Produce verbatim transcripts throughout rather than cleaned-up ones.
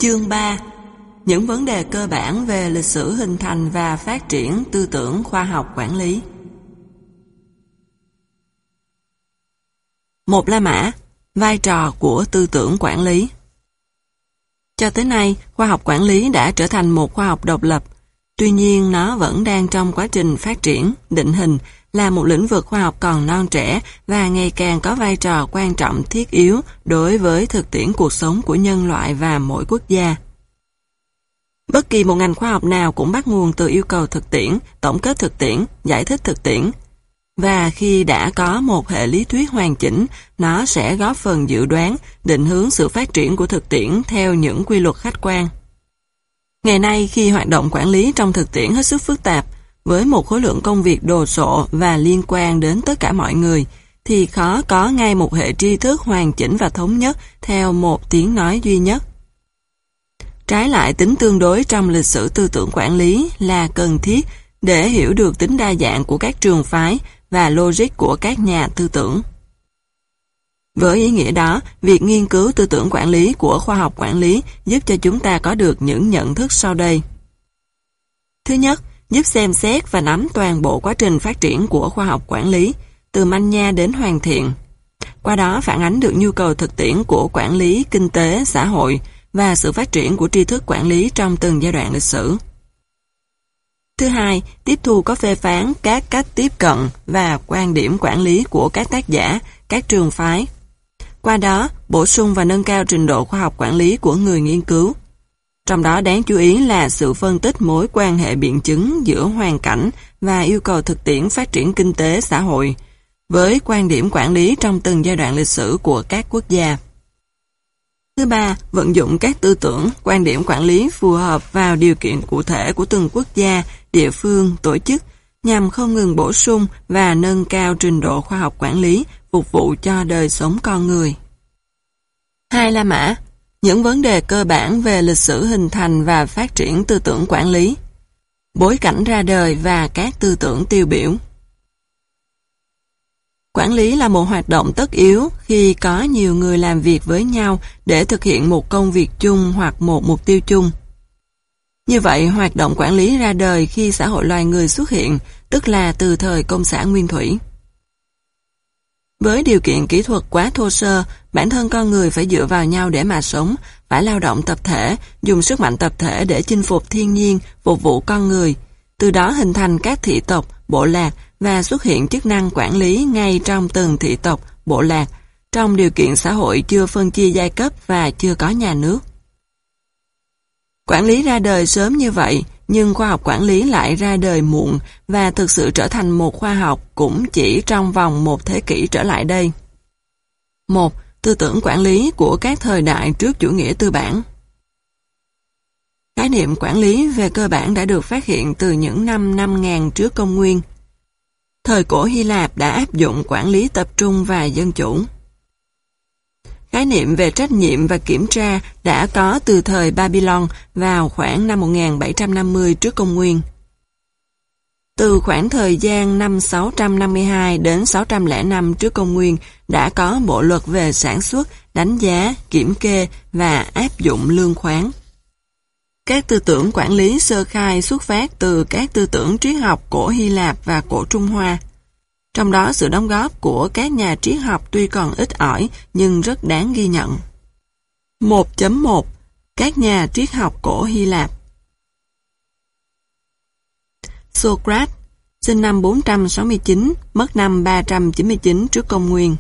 Chương ba. Những vấn đề cơ bản về lịch sử hình thành và phát triển tư tưởng khoa học quản lý. Một La Mã, vai trò của tư tưởng quản lý. Cho tới nay, khoa học quản lý đã trở thành một khoa học độc lập. Tuy nhiên, nó vẫn đang trong quá trình phát triển, định hình, là một lĩnh vực khoa học còn non trẻ và ngày càng có vai trò quan trọng thiết yếu đối với thực tiễn cuộc sống của nhân loại và mỗi quốc gia. Bất kỳ một ngành khoa học nào cũng bắt nguồn từ yêu cầu thực tiễn, tổng kết thực tiễn, giải thích thực tiễn. Và khi đã có một hệ lý thuyết hoàn chỉnh, nó sẽ góp phần dự đoán, định hướng sự phát triển của thực tiễn theo những quy luật khách quan. Ngày nay, khi hoạt động quản lý trong thực tiễn hết sức phức tạp, với một khối lượng công việc đồ sộ và liên quan đến tất cả mọi người, thì khó có ngay một hệ tri thức hoàn chỉnh và thống nhất theo một tiếng nói duy nhất. Trái lại, tính tương đối trong lịch sử tư tưởng quản lý là cần thiết để hiểu được tính đa dạng của các trường phái và logic của các nhà tư tưởng. Với ý nghĩa đó, việc nghiên cứu tư tưởng quản lý của khoa học quản lý giúp cho chúng ta có được những nhận thức sau đây. Thứ nhất, giúp xem xét và nắm toàn bộ quá trình phát triển của khoa học quản lý, từ manh nha đến hoàn thiện. Qua đó phản ánh được nhu cầu thực tiễn của quản lý, kinh tế, xã hội và sự phát triển của tri thức quản lý trong từng giai đoạn lịch sử. Thứ hai, tiếp thu có phê phán các cách tiếp cận và quan điểm quản lý của các tác giả, các trường phái. Qua đó, bổ sung và nâng cao trình độ khoa học quản lý của người nghiên cứu. Trong đó đáng chú ý là sự phân tích mối quan hệ biện chứng giữa hoàn cảnh và yêu cầu thực tiễn phát triển kinh tế xã hội, với quan điểm quản lý trong từng giai đoạn lịch sử của các quốc gia. Thứ ba, vận dụng các tư tưởng, quan điểm quản lý phù hợp vào điều kiện cụ thể của từng quốc gia, địa phương, tổ chức, nhằm không ngừng bổ sung và nâng cao trình độ khoa học quản lý, phục vụ cho đời sống con người. Hai La Mã, những vấn đề cơ bản về lịch sử hình thành và phát triển tư tưởng quản lý, bối cảnh ra đời và các tư tưởng tiêu biểu. Quản lý là một hoạt động tất yếu khi có nhiều người làm việc với nhau để thực hiện một công việc chung hoặc một mục tiêu chung. Như vậy, hoạt động quản lý ra đời khi xã hội loài người xuất hiện, tức là từ thời Công xã Nguyên Thủy. Với điều kiện kỹ thuật quá thô sơ, bản thân con người phải dựa vào nhau để mà sống, phải lao động tập thể, dùng sức mạnh tập thể để chinh phục thiên nhiên, phục vụ con người, từ đó hình thành các thị tộc, bộ lạc và xuất hiện chức năng quản lý ngay trong từng thị tộc, bộ lạc, trong điều kiện xã hội chưa phân chia giai cấp và chưa có nhà nước. Quản lý ra đời sớm như vậy, nhưng khoa học quản lý lại ra đời muộn và thực sự trở thành một khoa học cũng chỉ trong vòng một thế kỷ trở lại đây. một. Tư tưởng quản lý của các thời đại trước chủ nghĩa tư bản. Khái niệm quản lý về cơ bản đã được phát hiện từ những năm năm nghìn trước công nguyên. Thời cổ Hy Lạp đã áp dụng quản lý tập trung và dân chủ. Khái niệm về trách nhiệm và kiểm tra đã có từ thời Babylon vào khoảng năm một nghìn bảy trăm năm mươi trước công nguyên. Từ khoảng thời gian năm sáu trăm năm mươi hai đến sáu trăm lẻ năm trước công nguyên đã có bộ luật về sản xuất, đánh giá, kiểm kê và áp dụng lương khoán. Các tư tưởng quản lý sơ khai xuất phát từ các tư tưởng triết học cổ Hy Lạp và cổ Trung Hoa. Trong đó sự đóng góp của các nhà triết học tuy còn ít ỏi nhưng rất đáng ghi nhận. một chấm một. Các nhà triết học cổ Hy Lạp. Socrates, sinh năm bốn trăm sáu mươi chín, mất năm ba trăm chín mươi chín trước công nguyên.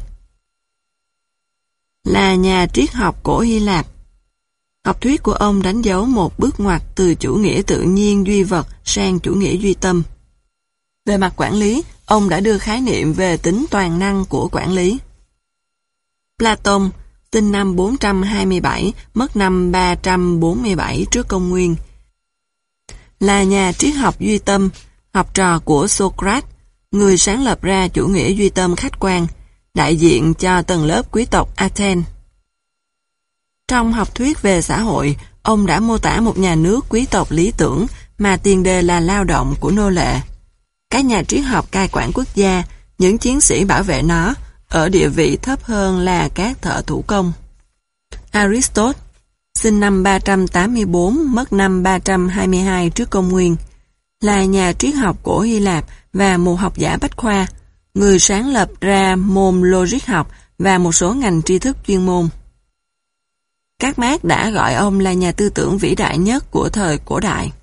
Là nhà triết học cổ Hy Lạp. Học thuyết của ông đánh dấu một bước ngoặt từ chủ nghĩa tự nhiên duy vật sang chủ nghĩa duy tâm. Về mặt quản lý, ông đã đưa khái niệm về tính toàn năng của quản lý. Platon, sinh năm bốn trăm hai mươi bảy, mất năm ba trăm bốn mươi bảy trước công nguyên. Là nhà triết học duy tâm, học trò của Socrates, người sáng lập ra chủ nghĩa duy tâm khách quan, đại diện cho tầng lớp quý tộc Athens. Trong học thuyết về xã hội, ông đã mô tả một nhà nước quý tộc lý tưởng mà tiền đề là lao động của nô lệ. Các nhà triết học cai quản quốc gia, những chiến sĩ bảo vệ nó, ở địa vị thấp hơn là các thợ thủ công. Aristotle, sinh năm ba trăm tám mươi bốn, mất năm ba trăm hai mươi hai trước công nguyên, là nhà triết học cổ Hy Lạp và một học giả bách khoa, người sáng lập ra môn logic học và một số ngành tri thức chuyên môn. Các Mác đã gọi ông là nhà tư tưởng vĩ đại nhất của thời cổ đại.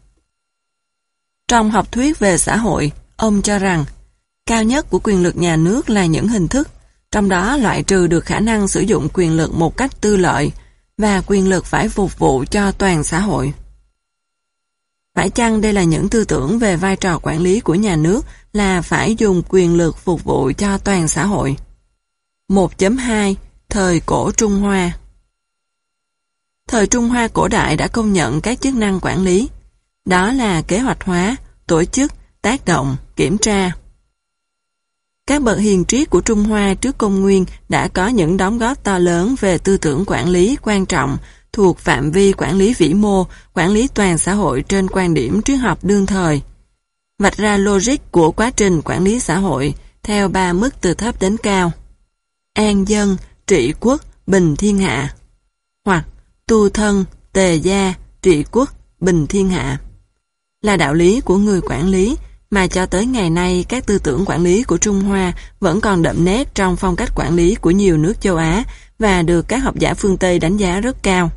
Trong học thuyết về xã hội, ông cho rằng cao nhất của quyền lực nhà nước là những hình thức, trong đó loại trừ được khả năng sử dụng quyền lực một cách tư lợi, và quyền lực phải phục vụ cho toàn xã hội. Phải chăng đây là những tư tưởng về vai trò quản lý của nhà nước là phải dùng quyền lực phục vụ cho toàn xã hội? một chấm hai. Thời cổ Trung Hoa. Thời Trung Hoa cổ đại đã công nhận các chức năng quản lý, đó là kế hoạch hóa, tổ chức, tác động, kiểm tra. Các bậc hiền triết của Trung Hoa trước công nguyên đã có những đóng góp to lớn về tư tưởng quản lý quan trọng thuộc phạm vi quản lý vĩ mô, quản lý toàn xã hội trên quan điểm triết học đương thời, vạch ra logic của quá trình quản lý xã hội theo ba mức từ thấp đến cao: an dân, trị quốc, bình thiên hạ, hoặc tu thân, tề gia, trị quốc, bình thiên hạ, là đạo lý của người quản lý mà cho tới ngày nay các tư tưởng quản lý của Trung Hoa vẫn còn đậm nét trong phong cách quản lý của nhiều nước châu Á và được các học giả phương Tây đánh giá rất cao.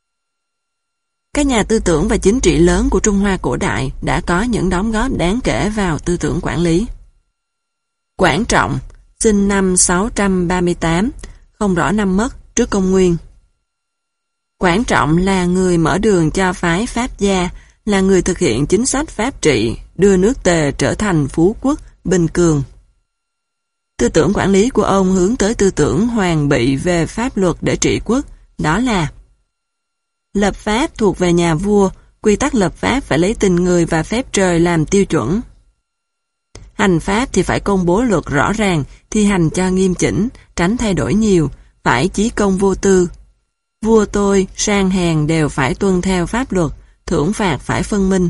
Các nhà tư tưởng và chính trị lớn của Trung Hoa cổ đại đã có những đóng góp đáng kể vào tư tưởng quản lý. Quảng Trọng, sinh năm sáu trăm ba mươi tám, không rõ năm mất, trước công nguyên. Quảng Trọng là người mở đường cho phái Pháp gia, là người thực hiện chính sách pháp trị, đưa nước Tề trở thành phú quốc, bình cường. Tư tưởng quản lý của ông hướng tới tư tưởng hoàn bị về pháp luật để trị quốc, đó là lập pháp thuộc về nhà vua, quy tắc lập pháp phải lấy tình người và phép trời làm tiêu chuẩn. Hành pháp thì phải công bố luật rõ ràng, thi hành cho nghiêm chỉnh, tránh thay đổi nhiều, phải chí công vô tư. Vua tôi, sang hèn đều phải tuân theo pháp luật, thưởng phạt phải phân minh.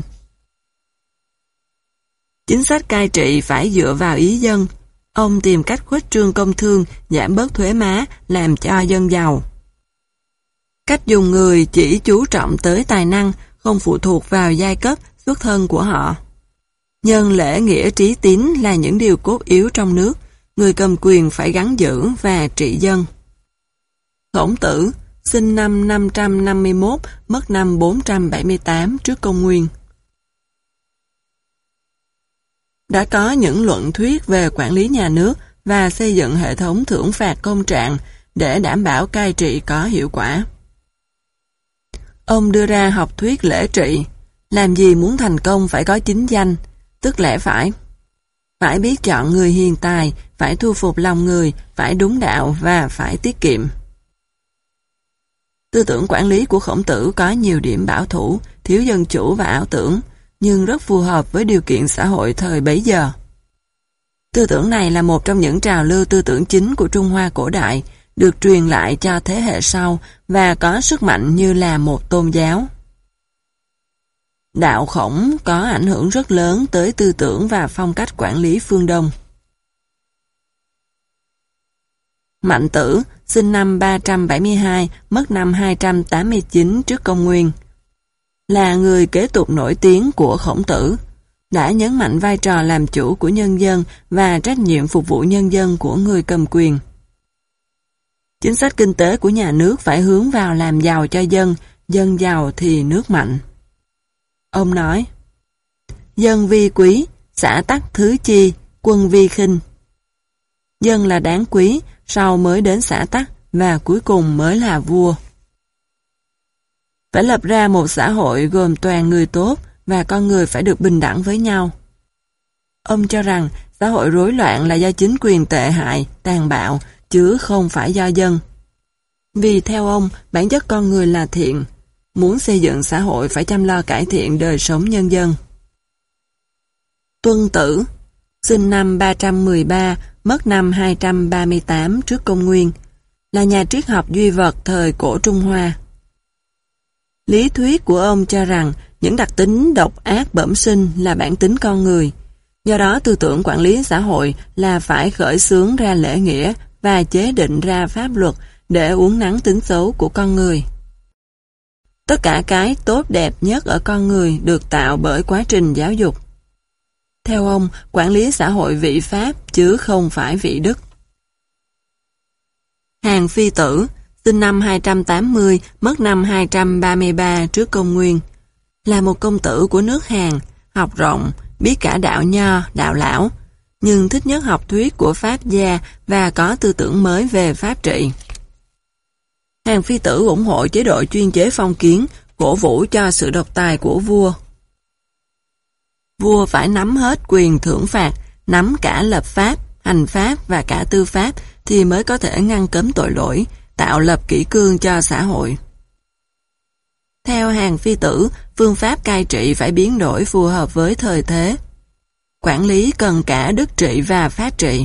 Chính sách cai trị phải dựa vào ý dân. Ông tìm cách khuếch trương công thương, giảm bớt thuế má, làm cho dân giàu. Cách dùng người chỉ chú trọng tới tài năng, không phụ thuộc vào giai cấp, xuất thân của họ. Nhân lễ nghĩa trí tín là những điều cốt yếu trong nước, người cầm quyền phải gắn giữ và trị dân. Khổng Tử, sinh năm năm trăm năm mươi mốt, mất năm bốn trăm bảy mươi tám trước công nguyên. Đã có những luận thuyết về quản lý nhà nước và xây dựng hệ thống thưởng phạt công trạng để đảm bảo cai trị có hiệu quả. Ông đưa ra học thuyết lễ trị, làm gì muốn thành công phải có chính danh, tức lẽ phải. Phải biết chọn người hiền tài, phải thu phục lòng người, phải đúng đạo và phải tiết kiệm. Tư tưởng quản lý của Khổng Tử có nhiều điểm bảo thủ, thiếu dân chủ và ảo tưởng, nhưng rất phù hợp với điều kiện xã hội thời bấy giờ. Tư tưởng này là một trong những trào lưu tư tưởng chính của Trung Hoa cổ đại, được truyền lại cho thế hệ sau và có sức mạnh như là một tôn giáo. Đạo Khổng có ảnh hưởng rất lớn tới tư tưởng và phong cách quản lý phương Đông. Mạnh Tử, sinh năm ba trăm bảy mươi hai, mất năm hai trăm tám mươi chín trước công nguyên, là người kế tục nổi tiếng của Khổng Tử, đã nhấn mạnh vai trò làm chủ của nhân dân và trách nhiệm phục vụ nhân dân của người cầm quyền. Chính sách kinh tế của nhà nước phải hướng vào làm giàu cho dân, dân giàu thì nước mạnh. Ông nói, dân vi quý, xã tắc thứ chi, quân vi khinh. Dân là đáng quý, sau mới đến xã tắc và cuối cùng mới là vua. Phải lập ra một xã hội gồm toàn người tốt và con người phải được bình đẳng với nhau. Ông cho rằng xã hội rối loạn là do chính quyền tệ hại, tàn bạo, chứ không phải do dân. Vì theo ông, bản chất con người là thiện. Muốn xây dựng xã hội phải chăm lo cải thiện đời sống nhân dân. Tuân Tử, sinh năm ba trăm mười ba, mất năm hai trăm ba mươi tám trước công nguyên, là nhà triết học duy vật thời cổ Trung Hoa. Lý thuyết của ông cho rằng những đặc tính độc ác bẩm sinh là bản tính con người. Do đó tư tưởng quản lý xã hội là phải khởi xướng ra lễ nghĩa và chế định ra pháp luật để uốn nắn tính xấu của con người. Tất cả cái tốt đẹp nhất ở con người được tạo bởi quá trình giáo dục. Theo ông, quản lý xã hội vị Pháp chứ không phải vị Đức. Hàn Phi Tử, sinh năm hai trăm tám mươi, mất năm hai trăm ba mươi ba trước công nguyên, là một công tử của nước Hàn, học rộng, biết cả đạo Nho, đạo Lão, nhưng thích nhất học thuyết của Pháp gia và có tư tưởng mới về pháp trị. Hàn Phi Tử ủng hộ chế độ chuyên chế phong kiến, cổ vũ cho sự độc tài của vua. Vua phải nắm hết quyền thưởng phạt, nắm cả lập pháp, hành pháp và cả tư pháp thì mới có thể ngăn cấm tội lỗi, tạo lập kỷ cương cho xã hội. Theo Hàn Phi Tử, phương pháp cai trị phải biến đổi phù hợp với thời thế. Quản lý cần cả đức trị và pháp trị.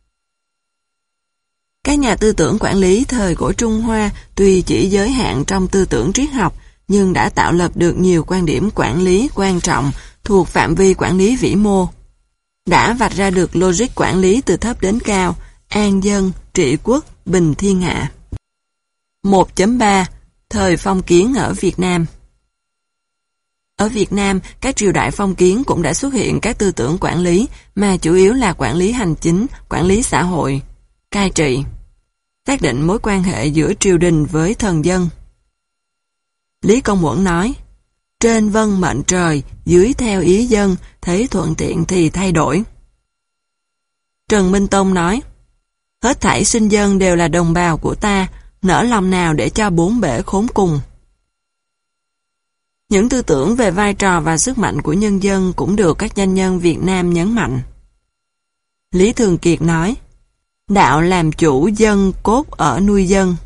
Các nhà tư tưởng quản lý thời cổ Trung Hoa tuy chỉ giới hạn trong tư tưởng triết học, nhưng đã tạo lập được nhiều quan điểm quản lý quan trọng thuộc phạm vi quản lý vĩ mô. Đã vạch ra được logic quản lý từ thấp đến cao, an dân, trị quốc, bình thiên hạ. một chấm ba. Thời phong kiến ở Việt Nam. Ở Việt Nam, các triều đại phong kiến cũng đã xuất hiện các tư tưởng quản lý mà chủ yếu là quản lý hành chính, quản lý xã hội, cai trị, xác định mối quan hệ giữa triều đình với thần dân. Lý Công Uẩn nói, trên vâng mệnh trời, dưới theo ý dân, thấy thuận tiện thì thay đổi. Trần Minh Tông nói, hết thảy sinh dân đều là đồng bào của ta, nỡ lòng nào để cho bốn bể khốn cùng. Những tư tưởng về vai trò và sức mạnh của nhân dân cũng được các danh nhân Việt Nam nhấn mạnh. Lý Thường Kiệt nói, đạo làm chủ dân cốt ở nuôi dân.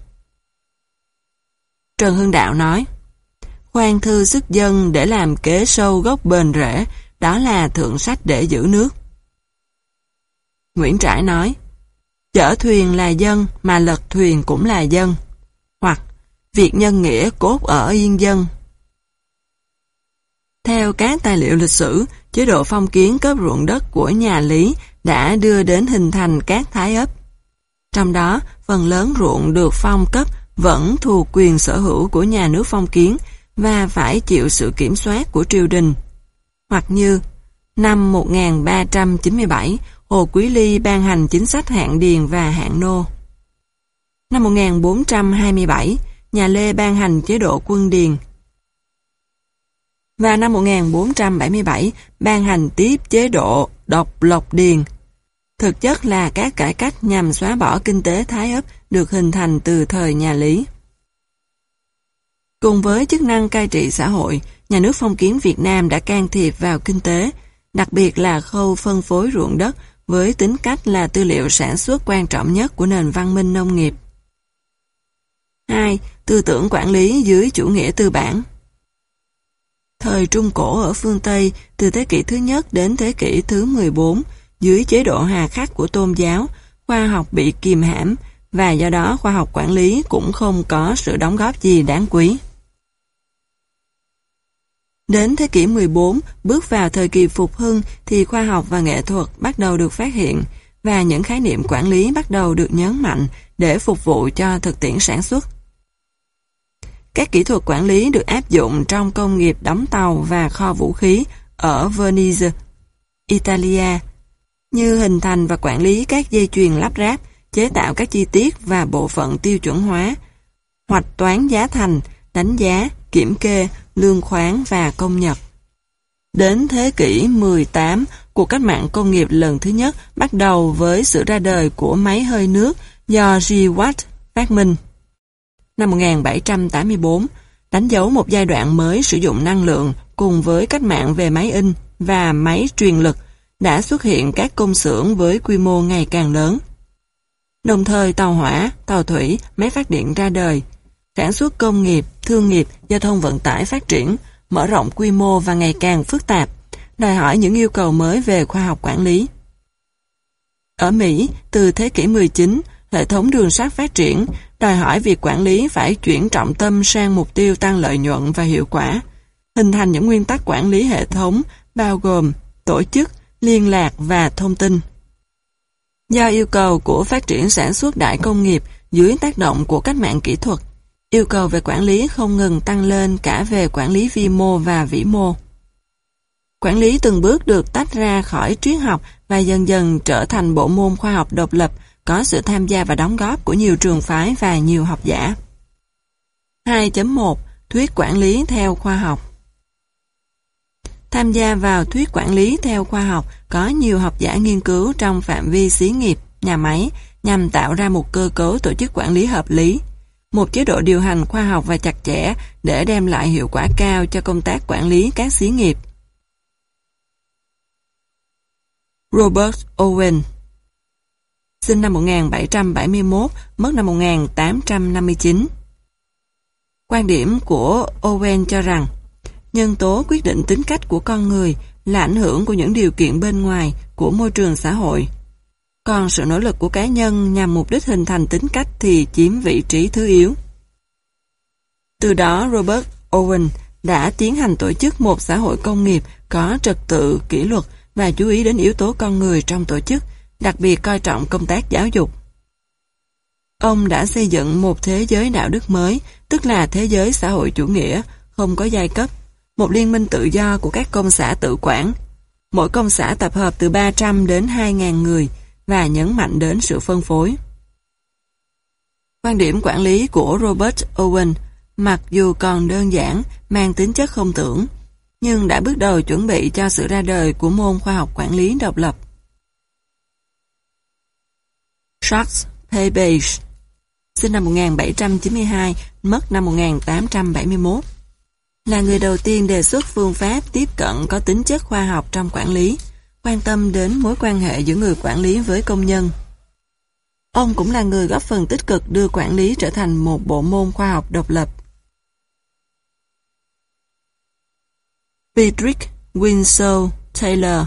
Trần Hưng Đạo nói, khoan thư sức dân để làm kế sâu gốc bền rễ, đó là thượng sách để giữ nước. Nguyễn Trãi nói, chở thuyền là dân mà lật thuyền cũng là dân, hoặc việc nhân nghĩa cốt ở yên dân. Theo các tài liệu lịch sử, chế độ phong kiến cấp ruộng đất của nhà Lý đã đưa đến hình thành các thái ấp. Trong đó, phần lớn ruộng được phong cấp vẫn thuộc quyền sở hữu của nhà nước phong kiến và phải chịu sự kiểm soát của triều đình. Hoặc như, năm một nghìn ba trăm chín mươi bảy, Hồ Quý Ly ban hành chính sách hạn điền và hạn nô. Năm một nghìn bốn trăm hai mươi bảy, nhà Lê ban hành chế độ quân điền. Và năm một nghìn bốn trăm bảy mươi bảy, ban hành tiếp chế độ độc lộc điền. Thực chất là các cải cách nhằm xóa bỏ kinh tế thái ấp được hình thành từ thời nhà Lý. Cùng với chức năng cai trị xã hội, nhà nước phong kiến Việt Nam đã can thiệp vào kinh tế, đặc biệt là khâu phân phối ruộng đất với tính cách là tư liệu sản xuất quan trọng nhất của nền văn minh nông nghiệp. hai. Tư tưởng quản lý dưới chủ nghĩa tư bản. Thời Trung Cổ ở phương Tây, từ thế kỷ thứ nhất đến thế kỷ thứ mười bốn, dưới chế độ hà khắc của tôn giáo, khoa học bị kìm hãm, và do đó khoa học quản lý cũng không có sự đóng góp gì đáng quý. Đến thế kỷ mười bốn, bước vào thời kỳ phục hưng thì khoa học và nghệ thuật bắt đầu được phát hiện, và những khái niệm quản lý bắt đầu được nhấn mạnh để phục vụ cho thực tiễn sản xuất. Các kỹ thuật quản lý được áp dụng trong công nghiệp đóng tàu và kho vũ khí ở Venice, Italia, như hình thành và quản lý các dây chuyền lắp ráp, chế tạo các chi tiết và bộ phận tiêu chuẩn hóa, hoạch toán giá thành, đánh giá, kiểm kê, lương khoán và công nhật. Đến thế kỷ mười tám, cuộc cách mạng công nghiệp lần thứ nhất bắt đầu với sự ra đời của máy hơi nước do G. Watt phát minh. Năm một nghìn bảy trăm tám mươi bốn, đánh dấu một giai đoạn mới sử dụng năng lượng cùng với cách mạng về máy in và máy truyền lực, đã xuất hiện các công xưởng với quy mô ngày càng lớn. Đồng thời tàu hỏa, tàu thủy, máy phát điện ra đời, sản xuất công nghiệp, thương nghiệp, giao thông vận tải phát triển, mở rộng quy mô và ngày càng phức tạp, đòi hỏi những yêu cầu mới về khoa học quản lý. Ở Mỹ, từ thế kỷ mười chín, hệ thống đường sắt phát triển, đòi hỏi việc quản lý phải chuyển trọng tâm sang mục tiêu tăng lợi nhuận và hiệu quả, hình thành những nguyên tắc quản lý hệ thống bao gồm tổ chức, liên lạc và thông tin. Do yêu cầu của phát triển sản xuất đại công nghiệp dưới tác động của cách mạng kỹ thuật, Yêu cầu về quản lý không ngừng tăng lên cả về quản lý vi mô và vĩ mô. Quản lý từng bước được tách ra khỏi triết học và dần dần trở thành bộ môn khoa học độc lập, có sự tham gia và đóng góp của nhiều trường phái và nhiều học giả. hai chấm một. Thuyết quản lý theo khoa học. Tham gia vào thuyết quản lý theo khoa học có nhiều học giả nghiên cứu trong phạm vi xí nghiệp, nhà máy nhằm tạo ra một cơ cấu tổ chức quản lý hợp lý, một chế độ điều hành khoa học và chặt chẽ để đem lại hiệu quả cao cho công tác quản lý các xí nghiệp. Robert Owen, sinh năm một nghìn bảy trăm bảy mươi mốt, mất năm một nghìn tám trăm năm mươi chín. Quan điểm của Owen cho rằng, nhân tố quyết định tính cách của con người là ảnh hưởng của những điều kiện bên ngoài của môi trường xã hội. Còn sự nỗ lực của cá nhân nhằm mục đích hình thành tính cách thì chiếm vị trí thứ yếu. Từ đó Robert Owen đã tiến hành tổ chức một xã hội công nghiệp có trật tự, kỷ luật và chú ý đến yếu tố con người trong tổ chức, đặc biệt coi trọng công tác giáo dục. Ông đã xây dựng một thế giới đạo đức mới, tức là thế giới xã hội chủ nghĩa, không có giai cấp, một liên minh tự do của các công xã tự quản. Mỗi công xã tập hợp từ ba trăm đến hai nghìn người và nhấn mạnh đến sự phân phối. Quan điểm quản lý của Robert Owen, mặc dù còn đơn giản, mang tính chất không tưởng, nhưng đã bước đầu chuẩn bị cho sự ra đời của môn khoa học quản lý độc lập. Charles Babbage, sinh năm một nghìn bảy trăm chín mươi hai, mất năm một nghìn tám trăm bảy mươi mốt, là người đầu tiên đề xuất phương pháp tiếp cận có tính chất khoa học trong quản lý, quan tâm đến mối quan hệ giữa người quản lý với công nhân. Ông cũng là người góp phần tích cực đưa quản lý trở thành một bộ môn khoa học độc lập. Frederick Winslow Taylor,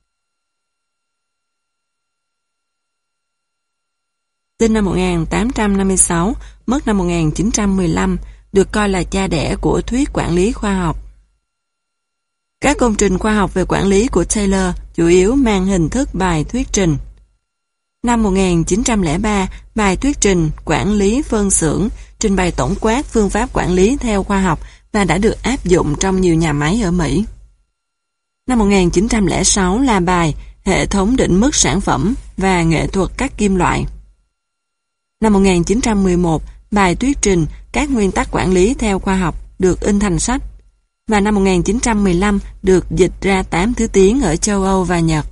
sinh năm một nghìn tám trăm năm mươi sáu, mất năm một nghìn chín trăm mười lăm, được coi là cha đẻ của thuyết quản lý khoa học. Các công trình khoa học về quản lý của Taylor chủ yếu mang hình thức bài thuyết trình. Năm một nghìn chín trăm lẻ ba, bài thuyết trình Quản lý phân xưởng trình bày tổng quát phương pháp quản lý theo khoa học và đã được áp dụng trong nhiều nhà máy ở Mỹ. Năm một nghìn chín trăm lẻ sáu là bài Hệ thống định mức sản phẩm và nghệ thuật các kim loại. Năm một nghìn chín trăm mười một, bài thuyết trình Các nguyên tắc quản lý theo khoa học được in thành sách, và năm một nghìn chín trăm mười lăm được dịch ra tám thứ tiếng ở châu Âu và Nhật.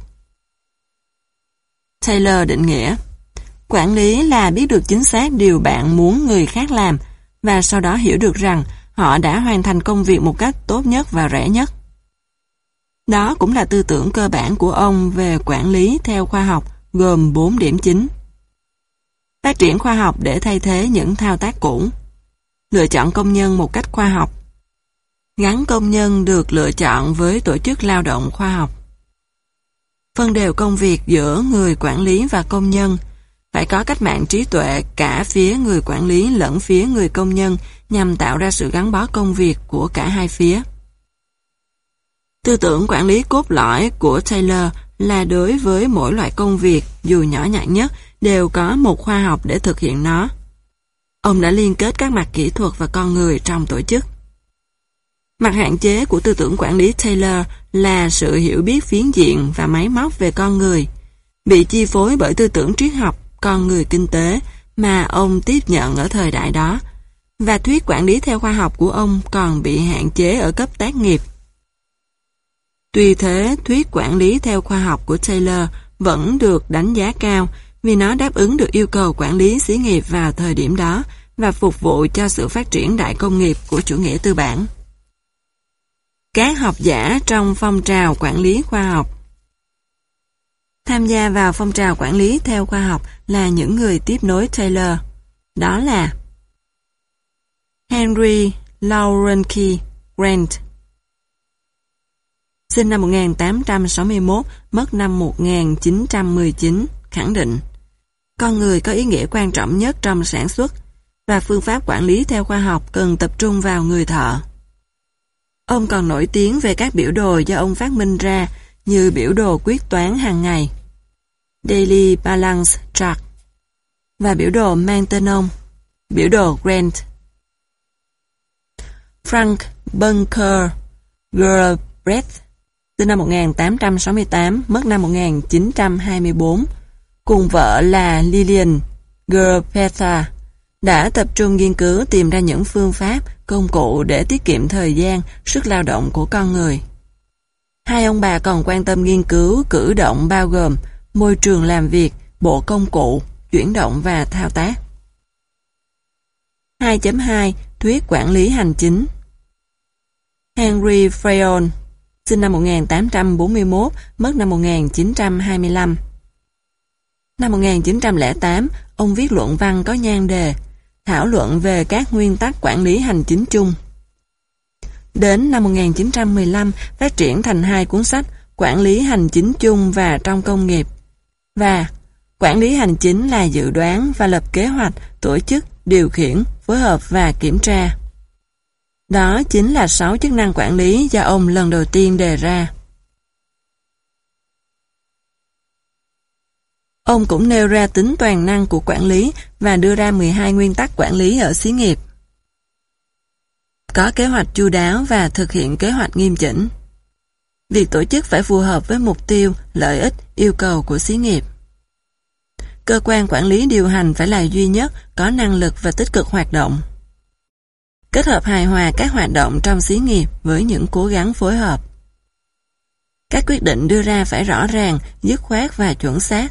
Taylor định nghĩa, quản lý là biết được chính xác điều bạn muốn người khác làm, và sau đó hiểu được rằng họ đã hoàn thành công việc một cách tốt nhất và rẻ nhất. Đó cũng là tư tưởng cơ bản của ông về quản lý theo khoa học, gồm bốn điểm chính. Phát triển khoa học để thay thế những thao tác cũ. Lựa chọn công nhân một cách khoa học. Gắn công nhân được lựa chọn với tổ chức lao động khoa học. Phân đều công việc giữa người quản lý và công nhân. Phải có cách mạng trí tuệ cả phía người quản lý lẫn phía người công nhân nhằm tạo ra sự gắn bó công việc của cả hai phía. Tư tưởng quản lý cốt lõi của Taylor là đối với mỗi loại công việc, dù nhỏ nhặt nhất, đều có một khoa học để thực hiện nó. Ông đã liên kết các mặt kỹ thuật và con người trong tổ chức. Mặt hạn chế của tư tưởng quản lý Taylor là sự hiểu biết phiến diện và máy móc về con người, bị chi phối bởi tư tưởng triết học, con người kinh tế mà ông tiếp nhận ở thời đại đó, và thuyết quản lý theo khoa học của ông còn bị hạn chế ở cấp tác nghiệp. Tuy thế, thuyết quản lý theo khoa học của Taylor vẫn được đánh giá cao vì nó đáp ứng được yêu cầu quản lý xí nghiệp vào thời điểm đó và phục vụ cho sự phát triển đại công nghiệp của chủ nghĩa tư bản. Các học giả trong phong trào quản lý khoa học. Tham gia vào phong trào quản lý theo khoa học là những người tiếp nối Taylor. Đó là Henry Lawrence Grant, sinh năm một nghìn tám trăm sáu mươi mốt, mất năm một nghìn chín trăm mười chín, khẳng định con người có ý nghĩa quan trọng nhất trong sản xuất và phương pháp quản lý theo khoa học cần tập trung vào người thợ. Ông còn nổi tiếng về các biểu đồ do ông phát minh ra như biểu đồ quyết toán hàng ngày, Daily Balance Chart, và biểu đồ Maintenon, biểu đồ Grant. Frank Bunker Galbraith, sinh năm một nghìn tám trăm sáu mươi tám, mất năm một nghìn chín trăm hai mươi tư, cùng vợ là Lillian Galbraith, đã tập trung nghiên cứu tìm ra những phương pháp, công cụ để tiết kiệm thời gian, sức lao động của con người. Hai ông bà còn quan tâm nghiên cứu cử động bao gồm môi trường làm việc, bộ công cụ, chuyển động và thao tác. hai chấm hai Thuyết quản lý hành chính. Henry Fayol, sinh năm một nghìn tám trăm bốn mươi mốt, mất năm một nghìn chín trăm hai mươi lăm. Năm một nghìn chín trăm lẻ tám, ông viết luận văn có nhan đề Thảo luận về các nguyên tắc quản lý hành chính chung. Đến năm một nghìn chín trăm mười lăm, phát triển thành hai cuốn sách Quản lý hành chính chung và trong công nghiệp và Quản lý hành chính là dự đoán và lập kế hoạch, tổ chức, điều khiển, phối hợp và kiểm tra. Đó chính là sáu chức năng quản lý do ông lần đầu tiên đề ra. Ông cũng nêu ra tính toàn năng của quản lý và đưa ra mười hai nguyên tắc quản lý ở xí nghiệp. Có kế hoạch chu đáo và thực hiện kế hoạch nghiêm chỉnh. Việc tổ chức phải phù hợp với mục tiêu, lợi ích, yêu cầu của xí nghiệp. Cơ quan quản lý điều hành phải là duy nhất, có năng lực và tích cực hoạt động. Kết hợp hài hòa các hoạt động trong xí nghiệp với những cố gắng phối hợp. Các quyết định đưa ra phải rõ ràng, dứt khoát và chuẩn xác.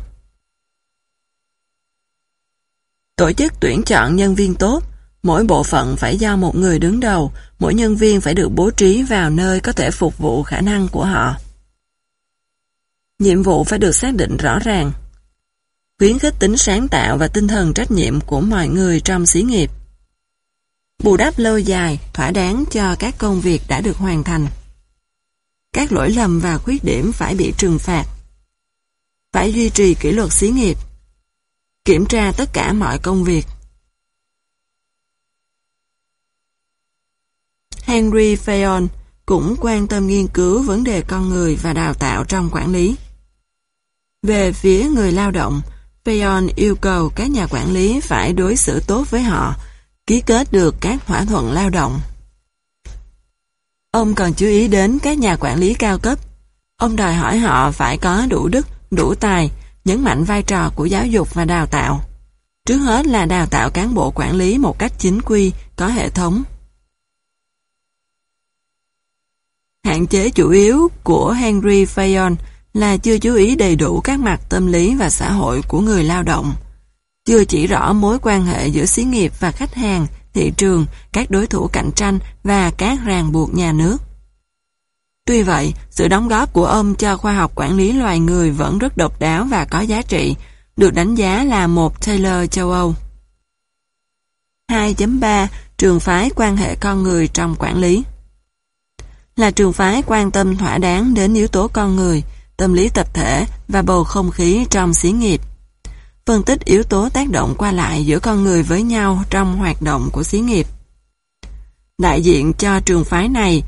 Tổ chức tuyển chọn nhân viên tốt, mỗi bộ phận phải do một người đứng đầu, mỗi nhân viên phải được bố trí vào nơi có thể phục vụ khả năng của họ. Nhiệm vụ phải được xác định rõ ràng. Khuyến khích tính sáng tạo và tinh thần trách nhiệm của mọi người trong xí nghiệp. Bù đắp lâu dài, thỏa đáng cho các công việc đã được hoàn thành. Các lỗi lầm và khuyết điểm phải bị trừng phạt. Phải duy trì kỷ luật xí nghiệp. Kiểm tra tất cả mọi công việc. Henry Fayol cũng quan tâm nghiên cứu vấn đề con người và đào tạo trong quản lý. Về phía người lao động, Fayol yêu cầu các nhà quản lý phải đối xử tốt với họ, ký kết được các thỏa thuận lao động. Ông còn chú ý đến các nhà quản lý cao cấp. Ông đòi hỏi họ phải có đủ đức, đủ tài, nhấn mạnh vai trò của giáo dục và đào tạo. Trước hết là đào tạo cán bộ quản lý một cách chính quy, có hệ thống. Hạn chế chủ yếu của Henry Fayol là chưa chú ý đầy đủ các mặt tâm lý và xã hội của người lao động, chưa chỉ rõ mối quan hệ giữa xí nghiệp và khách hàng, thị trường, các đối thủ cạnh tranh và các ràng buộc nhà nước. Tuy vậy, sự đóng góp của ông cho khoa học quản lý loài người vẫn rất độc đáo và có giá trị, được đánh giá là một Taylor châu Âu. hai chấm ba Trường phái quan hệ con người trong quản lý. Là trường phái quan tâm thỏa đáng đến yếu tố con người, tâm lý tập thể và bầu không khí trong xí nghiệp. Phân tích yếu tố tác động qua lại giữa con người với nhau trong hoạt động của xí nghiệp. Đại diện cho trường phái này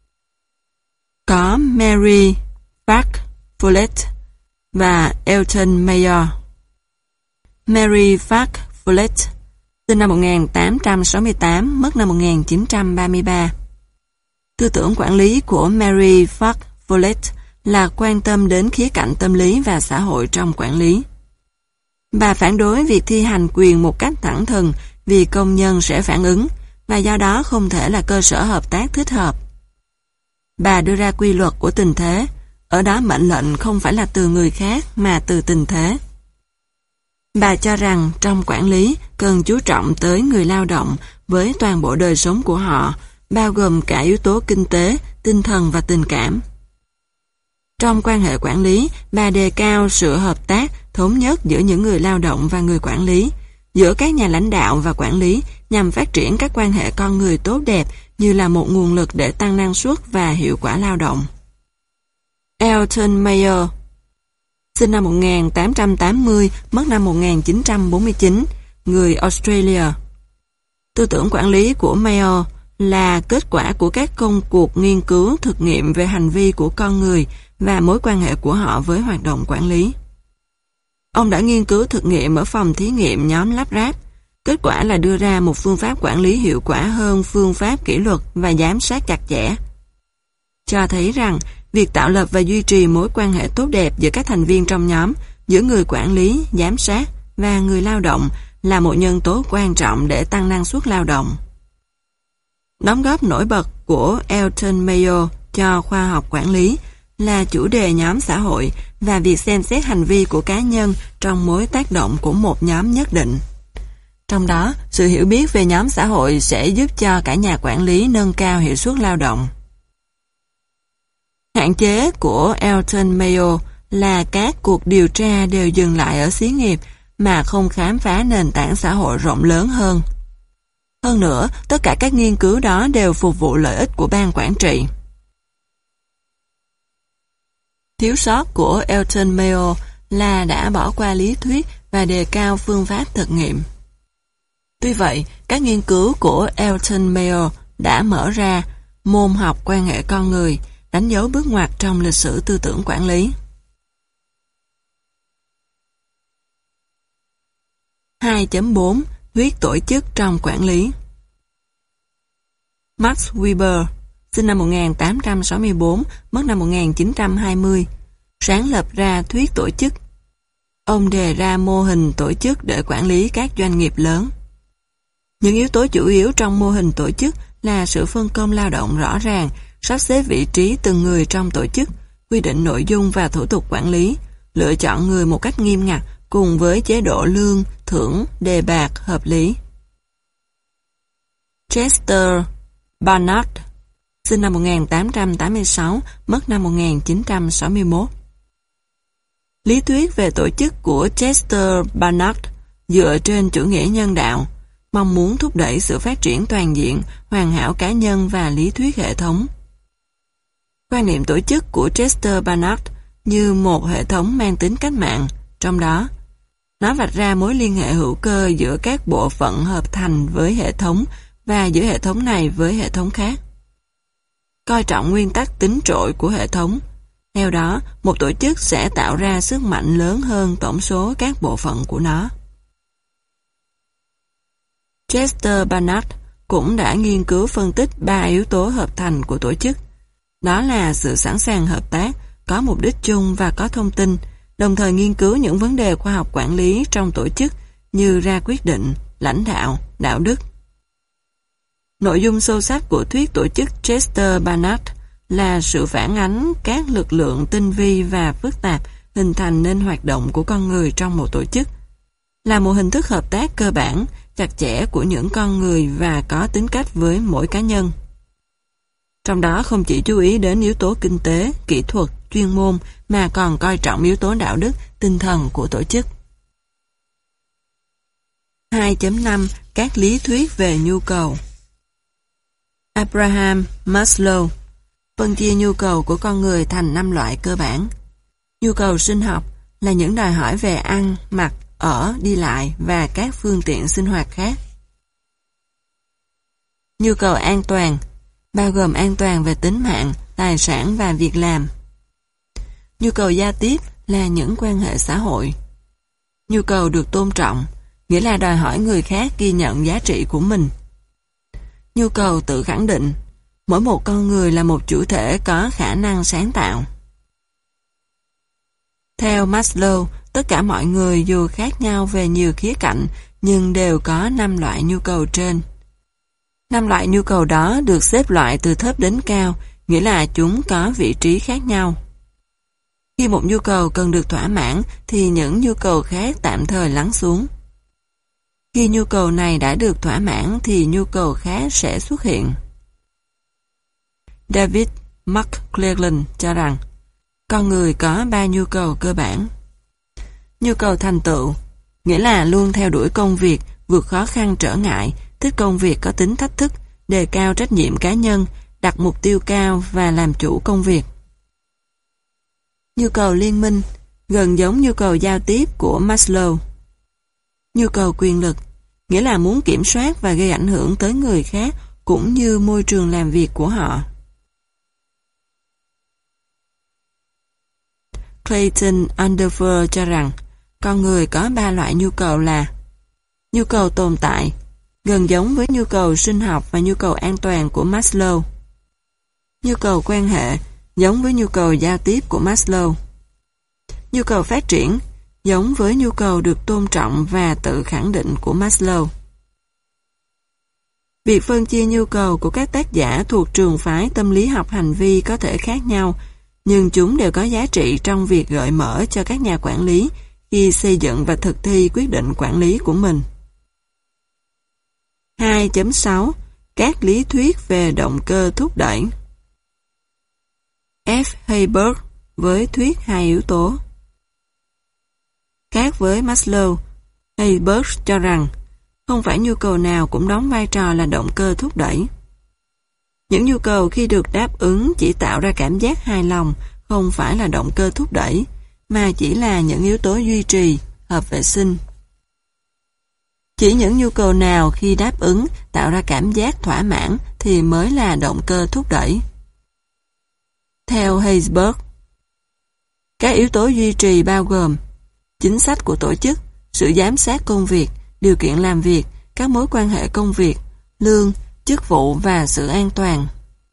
có Mary Fark Follett và Elton Mayer. Mary Fark Follett, sinh năm một nghìn tám trăm sáu mươi tám, mất năm một nghìn chín trăm ba mươi ba. Tư tưởng quản lý của Mary Fark Follett là quan tâm đến khía cạnh tâm lý và xã hội trong quản lý. Bà phản đối việc thi hành quyền một cách thẳng thừng vì công nhân sẽ phản ứng và do đó không thể là cơ sở hợp tác thích hợp. Bà đưa ra quy luật của tình thế, ở đó mệnh lệnh không phải là từ người khác mà từ tình thế. Bà cho rằng trong quản lý cần chú trọng tới người lao động với toàn bộ đời sống của họ, bao gồm cả yếu tố kinh tế, tinh thần và tình cảm. Trong quan hệ quản lý, bà đề cao sự hợp tác, thống nhất giữa những người lao động và người quản lý, giữa các nhà lãnh đạo và quản lý nhằm phát triển các quan hệ con người tốt đẹp như là một nguồn lực để tăng năng suất và hiệu quả lao động. Elton Mayer, sinh năm một nghìn tám trăm tám mươi, mất năm một nghìn chín trăm bốn mươi chín, người Australia. Tư tưởng quản lý của Mayer là kết quả của các công cuộc nghiên cứu thực nghiệm về hành vi của con người và mối quan hệ của họ với hoạt động quản lý. Ông đã nghiên cứu thực nghiệm ở phòng thí nghiệm nhóm lắp ráp, Kết quả là đưa ra một phương pháp quản lý hiệu quả hơn phương pháp kỷ luật và giám sát chặt chẽ. Cho thấy rằng, việc tạo lập và duy trì mối quan hệ tốt đẹp giữa các thành viên trong nhóm, giữa người quản lý, giám sát và người lao động là một nhân tố quan trọng để tăng năng suất lao động. Đóng góp nổi bật của Elton Mayo cho khoa học quản lý là chủ đề nhóm xã hội và việc xem xét hành vi của cá nhân trong mối tác động của một nhóm nhất định. Trong đó, sự hiểu biết về nhóm xã hội sẽ giúp cho cả nhà quản lý nâng cao hiệu suất lao động. Hạn chế của Elton Mayo là các cuộc điều tra đều dừng lại ở xí nghiệp mà không khám phá nền tảng xã hội rộng lớn hơn. Hơn nữa, tất cả các nghiên cứu đó đều phục vụ lợi ích của ban quản trị. Thiếu sót của Elton Mayo là đã bỏ qua lý thuyết và đề cao phương pháp thực nghiệm. Tuy vậy, các nghiên cứu của Elton Mayo đã mở ra môn học quan hệ con người, đánh dấu bước ngoặt trong lịch sử tư tưởng quản lý. hai chấm bốn Thuyết tổ chức trong quản lý. Max Weber, sinh năm một nghìn tám trăm sáu mươi tư, mất năm một nghìn chín trăm hai mươi, sáng lập ra thuyết tổ chức. Ông đề ra mô hình tổ chức để quản lý các doanh nghiệp lớn. Những yếu tố chủ yếu trong mô hình tổ chức là sự phân công lao động rõ ràng, sắp xếp vị trí từng người trong tổ chức, quy định nội dung và thủ tục quản lý, lựa chọn người một cách nghiêm ngặt cùng với chế độ lương, thưởng, đề bạt hợp lý. Chester Barnard, sinh năm một nghìn tám trăm tám mươi sáu, mất năm một nghìn chín trăm sáu mươi mốt. Lý thuyết về tổ chức của Chester Barnard dựa trên chủ nghĩa nhân đạo, mong muốn thúc đẩy sự phát triển toàn diện, hoàn hảo cá nhân và lý thuyết hệ thống. Quan niệm tổ chức của Chester Barnard như một hệ thống mang tính cách mạng, trong đó nó vạch ra mối liên hệ hữu cơ giữa các bộ phận hợp thành với hệ thống và giữa hệ thống này với hệ thống khác. Coi trọng nguyên tắc tính trội của hệ thống. Theo đó, một tổ chức sẽ tạo ra sức mạnh lớn hơn tổng số các bộ phận của nó. Chester Barnard cũng đã nghiên cứu phân tích ba yếu tố hợp thành của tổ chức. Đó là sự sẵn sàng hợp tác, có mục đích chung và có thông tin, đồng thời nghiên cứu những vấn đề khoa học quản lý trong tổ chức như ra quyết định, lãnh đạo, đạo đức. Nội dung sâu sắc của thuyết tổ chức Chester Barnard là sự phản ánh các lực lượng tinh vi và phức tạp hình thành nên hoạt động của con người trong một tổ chức, là một hình thức hợp tác cơ bản, chặt chẽ của những con người và có tính cách với mỗi cá nhân. Trong đó không chỉ chú ý đến yếu tố kinh tế, kỹ thuật, chuyên môn mà còn coi trọng yếu tố đạo đức, tinh thần của tổ chức. hai chấm năm Các lý thuyết về nhu cầu. Abraham Maslow phân chia nhu cầu của con người thành năm loại cơ bản. Nhu cầu sinh học là những đòi hỏi về ăn, mặc, ở, đi lại và các phương tiện sinh hoạt khác. Nhu cầu an toàn bao gồm an toàn về tính mạng, tài sản và việc làm. Nhu cầu giao tiếp là những quan hệ xã hội. Nhu cầu được tôn trọng, nghĩa là đòi hỏi người khác ghi nhận giá trị của mình. Nhu cầu tự khẳng định, mỗi một con người là một chủ thể có khả năng sáng tạo. Theo Maslow, tất cả mọi người dù khác nhau về nhiều khía cạnh nhưng đều có năm loại nhu cầu trên. Năm loại nhu cầu đó được xếp loại từ thấp đến cao, nghĩa là chúng có vị trí khác nhau. Khi một nhu cầu cần được thỏa mãn thì những nhu cầu khác tạm thời lắng xuống. Khi nhu cầu này đã được thỏa mãn thì nhu cầu khác sẽ xuất hiện. David McClelland cho rằng con người có ba nhu cầu cơ bản. Nhu cầu thành tựu, nghĩa là luôn theo đuổi công việc, vượt khó khăn trở ngại, thích công việc có tính thách thức, đề cao trách nhiệm cá nhân, đặt mục tiêu cao và làm chủ công việc. Nhu cầu liên minh, gần giống nhu cầu giao tiếp của Maslow. Nhu cầu quyền lực, nghĩa là muốn kiểm soát và gây ảnh hưởng tới người khác cũng như môi trường làm việc của họ. Clayton Underwood cho rằng con người có ba loại nhu cầu là: Nhu cầu tồn tại, gần giống với nhu cầu sinh học và nhu cầu an toàn của Maslow. Nhu cầu quan hệ, giống với nhu cầu giao tiếp của Maslow. Nhu cầu phát triển, giống với nhu cầu được tôn trọng và tự khẳng định của Maslow. Việc phân chia nhu cầu của các tác giả thuộc trường phái tâm lý học hành vi có thể khác nhau, nhưng chúng đều có giá trị trong việc gợi mở cho các nhà quản lý khi xây dựng và thực thi quyết định quản lý của mình. hai chấm sáu. Các lý thuyết về động cơ thúc đẩy. F. Heiberg với thuyết hai yếu tố. Khác với Maslow, Heiberg cho rằng không phải nhu cầu nào cũng đóng vai trò là động cơ thúc đẩy. Những nhu cầu khi được đáp ứng chỉ tạo ra cảm giác hài lòng, không phải là động cơ thúc đẩy, mà chỉ là những yếu tố duy trì, hợp vệ sinh. Chỉ những nhu cầu nào khi đáp ứng tạo ra cảm giác thỏa mãn thì mới là động cơ thúc đẩy. Theo Heiberg, các yếu tố duy trì bao gồm chính sách của tổ chức, sự giám sát công việc, điều kiện làm việc, các mối quan hệ công việc, lương, chức vụ và sự an toàn.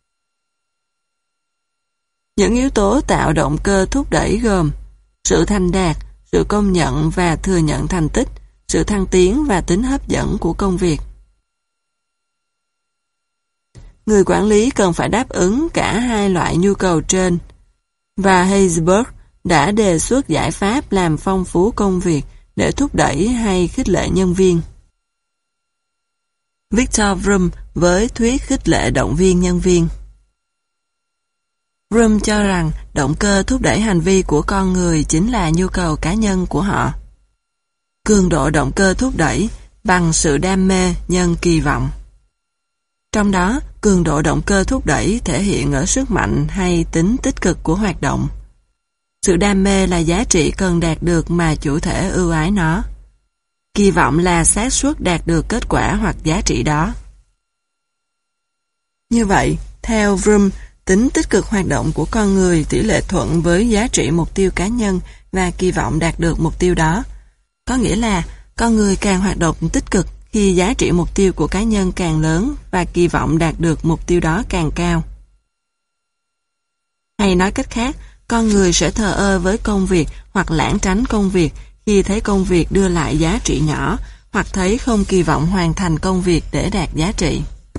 Những yếu tố tạo động cơ thúc đẩy gồm sự thành đạt, sự công nhận và thừa nhận thành tích, sự thăng tiến và tính hấp dẫn của công việc. Người quản lý cần phải đáp ứng cả hai loại nhu cầu trên, và Heiberg đã đề xuất giải pháp làm phong phú công việc để thúc đẩy hay khích lệ nhân viên. Victor Fromm với thuyết khích lệ động viên nhân viên. Fromm cho rằng động cơ thúc đẩy hành vi của con người chính là nhu cầu cá nhân của họ. Cường độ động cơ thúc đẩy bằng sự đam mê nhân kỳ vọng. Trong đó, cường độ động cơ thúc đẩy thể hiện ở sức mạnh hay tính tích cực của hoạt động. Sự đam mê là giá trị cần đạt được mà chủ thể ưu ái nó. Kỳ vọng là xác suất đạt được kết quả hoặc giá trị đó. Như vậy, theo Fromm, tính tích cực hoạt động của con người tỷ lệ thuận với giá trị mục tiêu cá nhân và kỳ vọng đạt được mục tiêu đó. Có nghĩa là con người càng hoạt động tích cực khi giá trị mục tiêu của cá nhân càng lớn và kỳ vọng đạt được mục tiêu đó càng cao. Hay nói cách khác, con người sẽ thờ ơ với công việc hoặc lảng tránh công việc khi thấy công việc đưa lại giá trị nhỏ hoặc thấy không kỳ vọng hoàn thành công việc để đạt giá trị.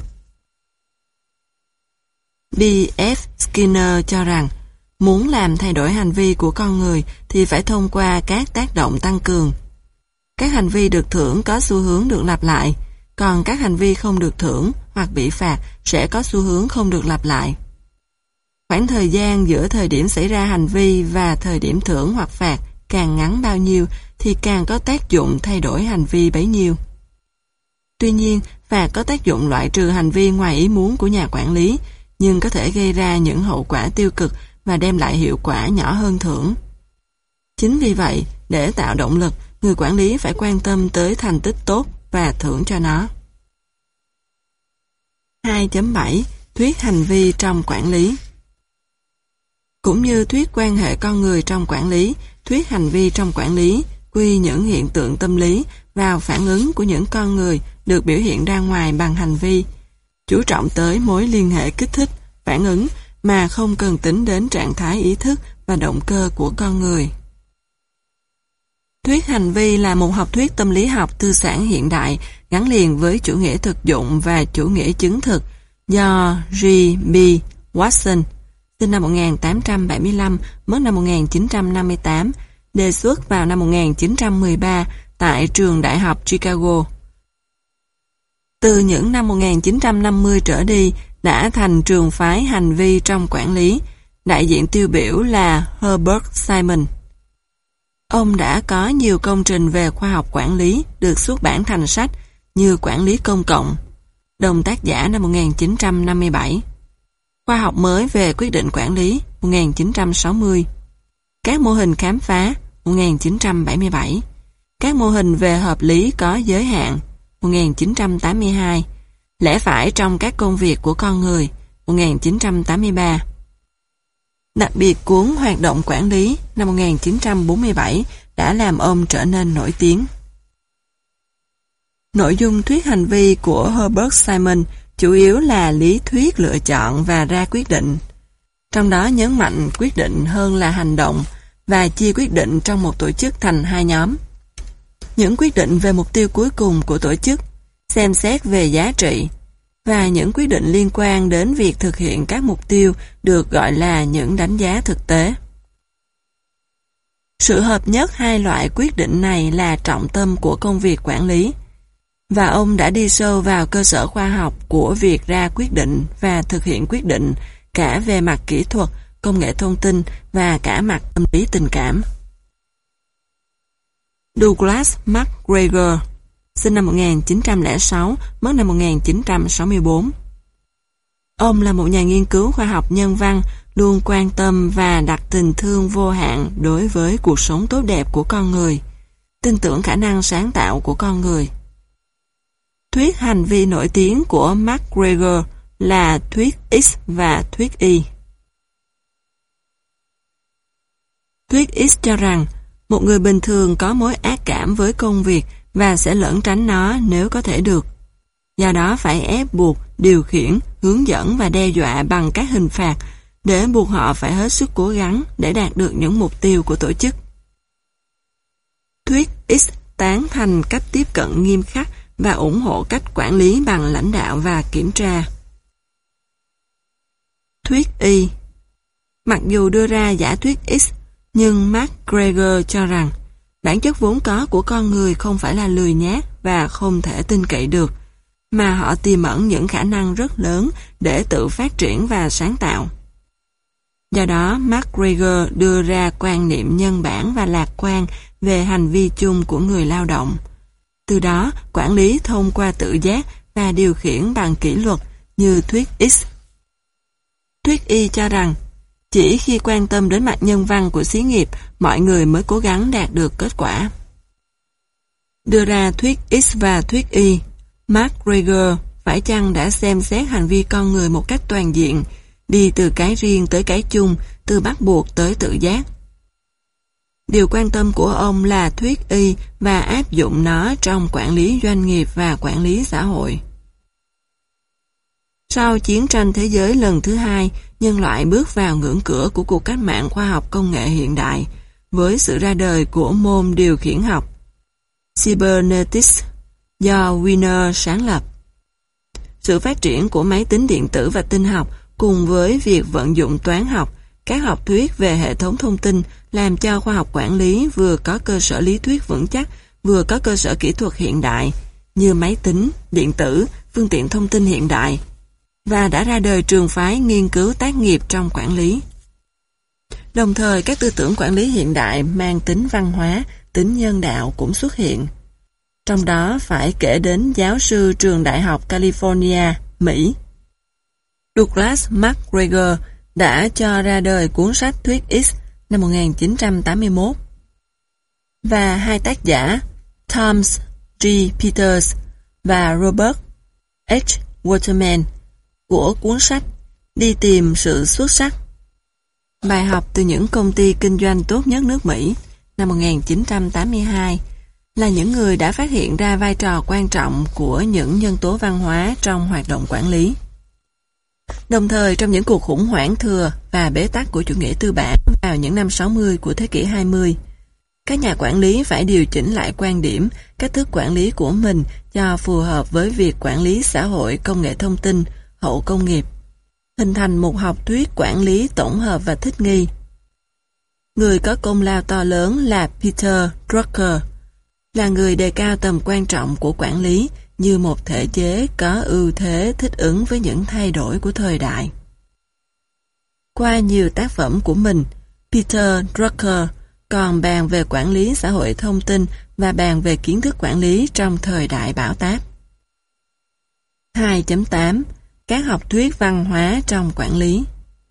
B F Skinner cho rằng muốn làm thay đổi hành vi của con người thì phải thông qua các tác động tăng cường. Các hành vi được thưởng có xu hướng được lặp lại, còn các hành vi không được thưởng hoặc bị phạt sẽ có xu hướng không được lặp lại. Khoảng thời gian giữa thời điểm xảy ra hành vi và thời điểm thưởng hoặc phạt càng ngắn bao nhiêu thì càng có tác dụng thay đổi hành vi bấy nhiêu. Tuy nhiên, phạt có tác dụng loại trừ hành vi ngoài ý muốn của nhà quản lý, nhưng có thể gây ra những hậu quả tiêu cực và đem lại hiệu quả nhỏ hơn thưởng. Chính vì vậy, để tạo động lực, người quản lý phải quan tâm tới thành tích tốt và thưởng cho nó. hai chấm bảy. Thuyết hành vi trong quản lý. Cũng như thuyết quan hệ con người trong quản lý, thuyết hành vi trong quản lý quy những hiện tượng tâm lý vào phản ứng của những con người được biểu hiện ra ngoài bằng hành vi, chú trọng tới mối liên hệ kích thích, phản ứng mà không cần tính đến trạng thái ý thức và động cơ của con người. Thuyết hành vi là một học thuyết tâm lý học tư sản hiện đại gắn liền với chủ nghĩa thực dụng và chủ nghĩa chứng thực do G B Watson, sinh năm một nghìn tám trăm bảy mươi lăm, mất năm một nghìn chín trăm năm mươi tám, đề xuất vào năm một nghìn chín trăm mười ba tại trường đại học Chicago. Từ những năm một nghìn chín trăm năm mươi trở đi đã thành trường phái hành vi trong quản lý, đại diện tiêu biểu là Herbert Simon. Ông đã có nhiều công trình về khoa học quản lý được xuất bản thành sách như Quản lý công cộng, đồng tác giả năm một nghìn chín trăm năm mươi bảy, Khoa học mới về quyết định quản lý một nghìn chín trăm sáu mươi, Các mô hình khám phá một nghìn chín trăm bảy mươi bảy, Các mô hình về hợp lý có giới hạn một nghìn chín trăm tám mươi hai, Lẽ phải trong các công việc của con người một nghìn chín trăm tám mươi ba. Đặc biệt cuốn Hoạt động quản lý năm một nghìn chín trăm bốn mươi bảy đã làm ông trở nên nổi tiếng. Nội dung thuyết hành vi của Herbert Simon chủ yếu là lý thuyết lựa chọn và ra quyết định. Trong đó nhấn mạnh quyết định hơn là hành động và chia quyết định trong một tổ chức thành hai nhóm. Những quyết định về mục tiêu cuối cùng của tổ chức, xem xét về giá trị, và những quyết định liên quan đến việc thực hiện các mục tiêu được gọi là những đánh giá thực tế. Sự hợp nhất hai loại quyết định này là trọng tâm của công việc quản lý, và ông đã đi sâu vào cơ sở khoa học của việc ra quyết định và thực hiện quyết định cả về mặt kỹ thuật, công nghệ thông tin và cả mặt tâm lý tình cảm. Douglas MacGregor, sinh năm một nghìn chín trăm lẻ sáu, mất năm một nghìn chín trăm sáu mươi tư. Ông là một nhà nghiên cứu khoa học nhân văn, luôn quan tâm và đặt tình thương vô hạn đối với cuộc sống tốt đẹp của con người, tin tưởng khả năng sáng tạo của con người. Thuyết hành vi nổi tiếng của MacGregor là thuyết X và thuyết Y. Thuyết X cho rằng một người bình thường có mối ác cảm với công việc và sẽ lẩn tránh nó nếu có thể được. Do đó phải ép buộc, điều khiển, hướng dẫn và đe dọa bằng các hình phạt để buộc họ phải hết sức cố gắng để đạt được những mục tiêu của tổ chức. Thuyết X tán thành cách tiếp cận nghiêm khắc và ủng hộ cách quản lý bằng lãnh đạo và kiểm tra. Thuyết Y. Mặc dù đưa ra giả thuyết X, nhưng MacGregor cho rằng bản chất vốn có của con người không phải là lười nhác và không thể tin cậy được, mà họ tiềm ẩn những khả năng rất lớn để tự phát triển và sáng tạo. Do đó, MacGregor đưa ra quan niệm nhân bản và lạc quan về hành vi chung của người lao động. Từ đó, quản lý thông qua tự giác và điều khiển bằng kỷ luật như thuyết X. Thuyết Y cho rằng, chỉ khi quan tâm đến mặt nhân văn của xí nghiệp, mọi người mới cố gắng đạt được kết quả. Đưa ra thuyết X và thuyết Y, MacGregor phải chăng đã xem xét hành vi con người một cách toàn diện, đi từ cái riêng tới cái chung, từ bắt buộc tới tự giác. Điều quan tâm của ông là thuyết Y và áp dụng nó trong quản lý doanh nghiệp và quản lý xã hội. Sau chiến tranh thế giới lần thứ hai, nhân loại bước vào ngưỡng cửa của cuộc cách mạng khoa học công nghệ hiện đại với sự ra đời của môn điều khiển học Cybernetics do Wiener sáng lập. Sự phát triển của máy tính điện tử và tin học cùng với việc vận dụng toán học, các học thuyết về hệ thống thông tin làm cho khoa học quản lý vừa có cơ sở lý thuyết vững chắc, vừa có cơ sở kỹ thuật hiện đại như máy tính, điện tử, phương tiện thông tin hiện đại, và đã ra đời trường phái nghiên cứu tác nghiệp trong quản lý. Đồng thời, các tư tưởng quản lý hiện đại mang tính văn hóa, tính nhân đạo cũng xuất hiện. Trong đó phải kể đến giáo sư trường Đại học California, Mỹ. Douglas MacGregor đã cho ra đời cuốn sách Thuyết X năm một nghìn chín trăm tám mươi mốt. Và hai tác giả Thomas G. Peters và Robert H. Waterman của cuốn sách Đi tìm sự xuất sắc. Bài học từ những công ty kinh doanh tốt nhất nước Mỹ năm một nghìn chín trăm tám mươi hai là những người đã phát hiện ra vai trò quan trọng của những nhân tố văn hóa trong hoạt động quản lý. Đồng thời, trong những cuộc khủng hoảng thừa và bế tắc của chủ nghĩa tư bản vào những năm sáu mươi của thế kỷ hai mươi, các nhà quản lý phải điều chỉnh lại quan điểm, cách thức quản lý của mình cho phù hợp với việc quản lý xã hội công nghệ thông tin, hậu công nghiệp, hình thành một học thuyết quản lý tổng hợp và thích nghi. Người có công lao to lớn là Peter Drucker, là người đề cao tầm quan trọng của quản lý như một thể chế có ưu thế thích ứng với những thay đổi của thời đại. Qua nhiều tác phẩm của mình, Peter Drucker còn bàn về quản lý xã hội thông tin và bàn về kiến thức quản lý trong thời đại bão táp. hai chấm tám Các học thuyết văn hóa trong quản lý.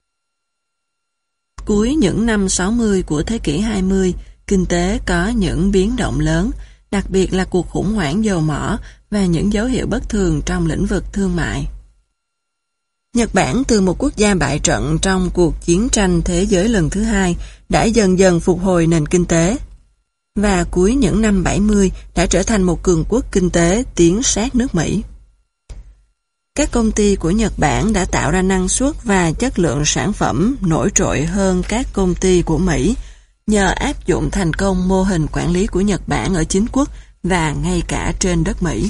Cuối những năm sáu mươi của thế kỷ hai mươi, kinh tế có những biến động lớn, đặc biệt là cuộc khủng hoảng dầu mỏ và những dấu hiệu bất thường trong lĩnh vực thương mại. Nhật Bản, từ một quốc gia bại trận trong cuộc chiến tranh thế giới lần thứ hai, đã dần dần phục hồi nền kinh tế. và cuối những năm bảy mươi đã trở thành một cường quốc kinh tế tiến sát nước Mỹ. Các công ty của Nhật Bản đã tạo ra năng suất và chất lượng sản phẩm nổi trội hơn các công ty của Mỹ nhờ áp dụng thành công mô hình quản lý của Nhật Bản ở chính quốc và ngay cả trên đất Mỹ.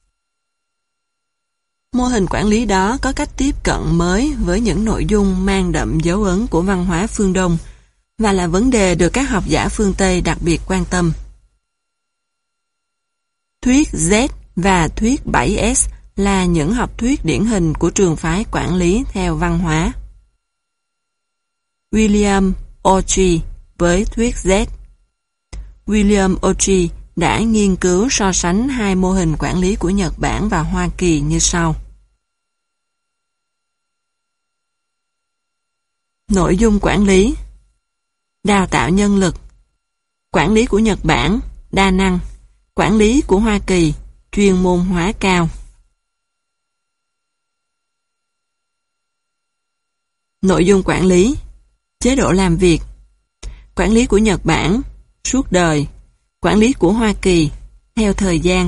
Mô hình quản lý đó có cách tiếp cận mới với những nội dung mang đậm dấu ấn của văn hóa phương Đông và là vấn đề được các học giả phương Tây đặc biệt quan tâm. Thuyết Z và thuyết bảy S là những học thuyết điển hình của trường phái quản lý theo văn hóa. William Ochi với thuyết Z. William Ochi đã nghiên cứu so sánh hai mô hình quản lý của Nhật Bản và Hoa Kỳ như sau. Nội dung quản lý: đào tạo nhân lực. Quản lý của Nhật Bản đa năng, quản lý của Hoa Kỳ chuyên môn hóa cao. Nội dung quản lý: chế độ làm việc. Quản lý của Nhật Bản suốt đời, quản lý của Hoa Kỳ theo thời gian.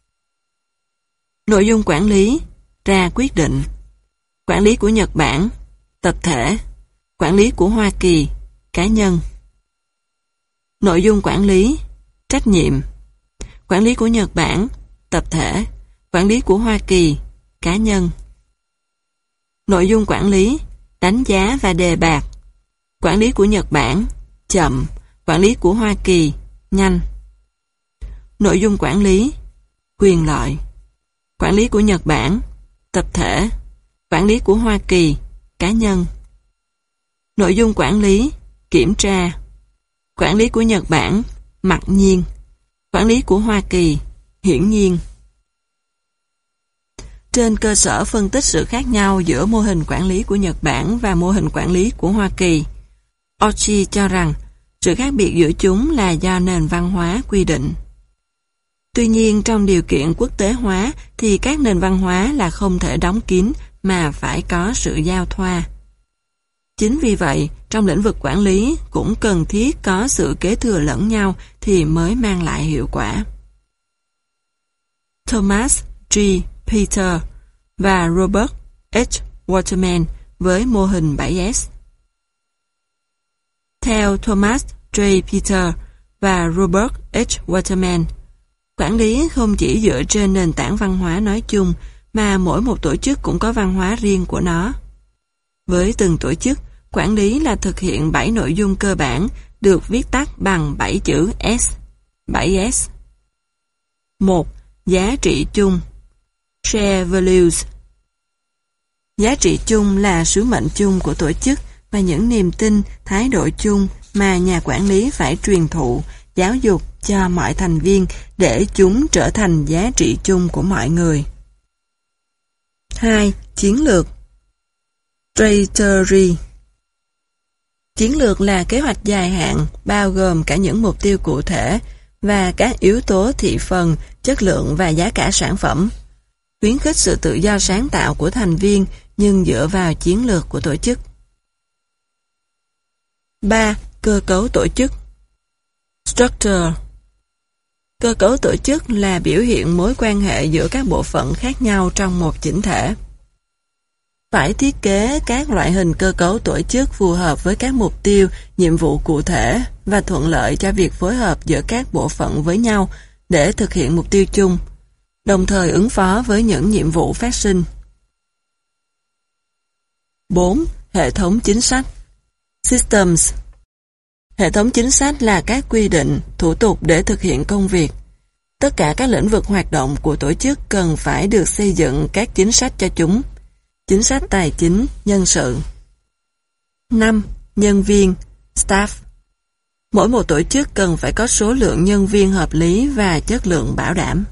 Nội dung quản lý: ra quyết định. Quản lý của Nhật Bản tập thể, quản lý của Hoa Kỳ cá nhân. Nội dung quản lý: trách nhiệm. Quản lý của Nhật Bản tập thể, quản lý của Hoa Kỳ cá nhân. Nội dung quản lý: đánh giá và đề bạt. Quản lý của Nhật Bản chậm, quản lý của Hoa Kỳ nhanh. Nội dung quản lý: quyền lợi. Quản lý của Nhật Bản tập thể, quản lý của Hoa Kỳ cá nhân. Nội dung quản lý: kiểm tra. Quản lý của Nhật Bản mặc nhiên, quản lý của Hoa Kỳ hiển nhiên. Trên cơ sở phân tích sự khác nhau giữa mô hình quản lý của Nhật Bản và mô hình quản lý của Hoa Kỳ, Ochi cho rằng sự khác biệt giữa chúng là do nền văn hóa quy định. Tuy nhiên, trong điều kiện quốc tế hóa thì các nền văn hóa là không thể đóng kín mà phải có sự giao thoa. Chính vì vậy, trong lĩnh vực quản lý cũng cần thiết có sự kế thừa lẫn nhau thì mới mang lại hiệu quả. Thomas G. Peter và Robert H. Waterman với mô hình bảy S. Theo Thomas J. Peter và Robert H. Waterman, quản lý không chỉ dựa trên nền tảng văn hóa nói chung mà mỗi một tổ chức cũng có văn hóa riêng của nó. Với từng tổ chức, quản lý là thực hiện bảy nội dung cơ bản được viết tắt bằng bảy chữ S, bảy S. một. Giá trị chung. Share values. Giá trị chung là sứ mệnh chung của tổ chức và những niềm tin, thái độ chung mà nhà quản lý phải truyền thụ, giáo dục cho mọi thành viên để chúng trở thành giá trị chung của mọi người. hai. Chiến lược. Strategy. Chiến lược là kế hoạch dài hạn, bao gồm cả những mục tiêu cụ thể và các yếu tố thị phần, chất lượng và giá cả sản phẩm. Khuyến khích sự tự do sáng tạo của thành viên nhưng dựa vào chiến lược của tổ chức. ba. Cơ cấu tổ chức. Structure. Cơ cấu tổ chức là biểu hiện mối quan hệ giữa các bộ phận khác nhau trong một chỉnh thể. Phải thiết kế các loại hình cơ cấu tổ chức phù hợp với các mục tiêu, nhiệm vụ cụ thể và thuận lợi cho việc phối hợp giữa các bộ phận với nhau để thực hiện mục tiêu chung, đồng thời ứng phó với những nhiệm vụ phát sinh. bốn. Hệ thống chính sách. Systems. Hệ thống chính sách là các quy định, thủ tục để thực hiện công việc. Tất cả các lĩnh vực hoạt động của tổ chức cần phải được xây dựng các chính sách cho chúng. Chính sách tài chính, nhân sự. năm. Nhân viên, staff. Mỗi một tổ chức cần phải có số lượng nhân viên hợp lý và chất lượng bảo đảm.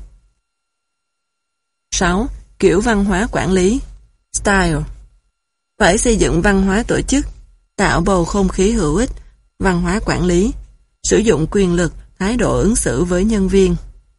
sáu. Kiểu văn hóa quản lý, style. Phải xây dựng văn hóa tổ chức, tạo bầu không khí hữu ích, văn hóa quản lý, sử dụng quyền lực, thái độ ứng xử với nhân viên.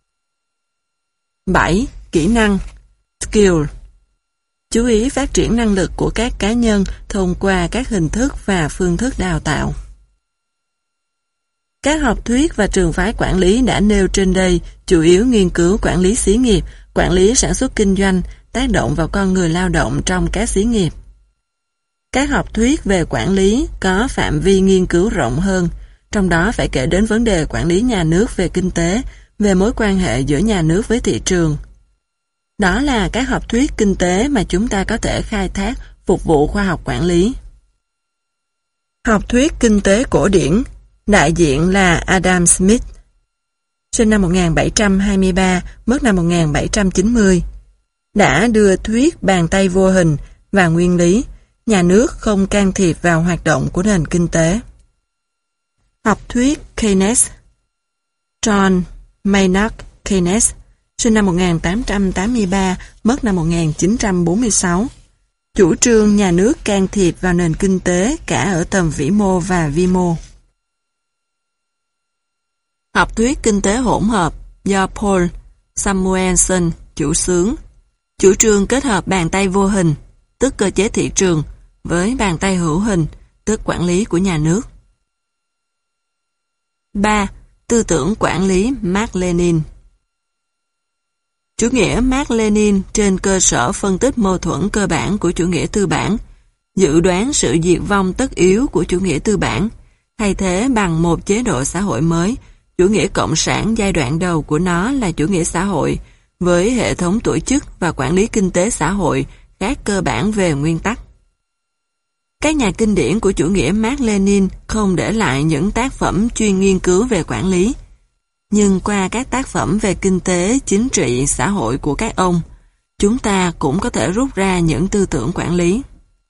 bảy. Kỹ năng, skill. Chú ý phát triển năng lực của các cá nhân thông qua các hình thức và phương thức đào tạo. Các học thuyết và trường phái quản lý đã nêu trên đây chủ yếu nghiên cứu quản lý xí nghiệp, quản lý sản xuất kinh doanh, tác động vào con người lao động trong các xí nghiệp. Các học thuyết về quản lý có phạm vi nghiên cứu rộng hơn, trong đó phải kể đến vấn đề quản lý nhà nước về kinh tế, về mối quan hệ giữa nhà nước với thị trường. Đó là các học thuyết kinh tế mà chúng ta có thể khai thác phục vụ khoa học quản lý. Học thuyết kinh tế cổ điển, đại diện là Adam Smith, sinh năm một nghìn bảy trăm hai mươi ba, mất năm một nghìn bảy trăm chín mươi, đã đưa thuyết bàn tay vô hình và nguyên lý, nhà nước không can thiệp vào hoạt động của nền kinh tế. Học thuyết Keynes, John Maynard Keynes, sinh năm một nghìn tám trăm tám mươi ba, mất năm một nghìn chín trăm bốn mươi sáu, chủ trương nhà nước can thiệp vào nền kinh tế cả ở tầm vĩ mô và vi mô. Học thuyết kinh tế hỗn hợp do Paul Samuelson chủ xướng, chủ trương kết hợp bàn tay vô hình, tức cơ chế thị trường, với bàn tay hữu hình, tức quản lý của nhà nước. ba. Tư tưởng quản lý Mác Lênin. Chủ nghĩa Mác Lênin trên cơ sở phân tích mâu thuẫn cơ bản của chủ nghĩa tư bản, dự đoán sự diệt vong tất yếu của chủ nghĩa tư bản, thay thế bằng một chế độ xã hội mới. Chủ nghĩa cộng sản giai đoạn đầu của nó là chủ nghĩa xã hội, với hệ thống tổ chức và quản lý kinh tế xã hội khác cơ bản về nguyên tắc. Các nhà kinh điển của chủ nghĩa Mác Lênin không để lại những tác phẩm chuyên nghiên cứu về quản lý, nhưng qua các tác phẩm về kinh tế, chính trị, xã hội của các ông, chúng ta cũng có thể rút ra những tư tưởng quản lý.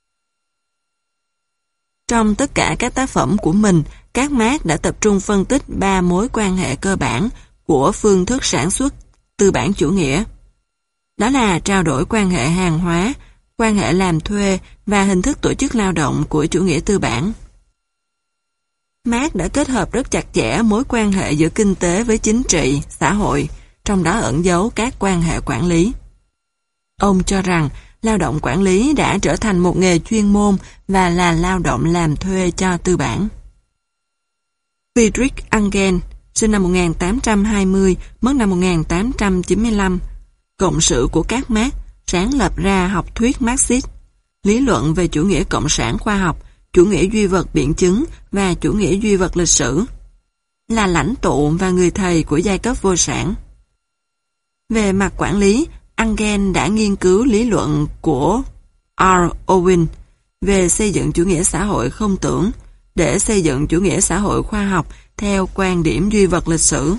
Trong tất cả các tác phẩm của mình, các Mác đã tập trung phân tích ba mối quan hệ cơ bản của phương thức sản xuất tư bản chủ nghĩa. Đó là trao đổi quan hệ hàng hóa, quan hệ làm thuê và hình thức tổ chức lao động của chủ nghĩa tư bản. Mác đã kết hợp rất chặt chẽ mối quan hệ giữa kinh tế với chính trị, xã hội, trong đó ẩn giấu các quan hệ quản lý. Ông cho rằng lao động quản lý đã trở thành một nghề chuyên môn và là lao động làm thuê cho tư bản. Friedrich Engels, sinh năm một nghìn tám trăm hai mươi, mất năm một nghìn tám trăm chín mươi lăm, cộng sự của các Mác, sáng lập ra học thuyết Marxist, lý luận về chủ nghĩa cộng sản khoa học, chủ nghĩa duy vật biện chứng và chủ nghĩa duy vật lịch sử, là lãnh tụ và người thầy của giai cấp vô sản. Về mặt quản lý, Engels đã nghiên cứu lý luận của R. Owen về xây dựng chủ nghĩa xã hội không tưởng để xây dựng chủ nghĩa xã hội khoa học theo quan điểm duy vật lịch sử.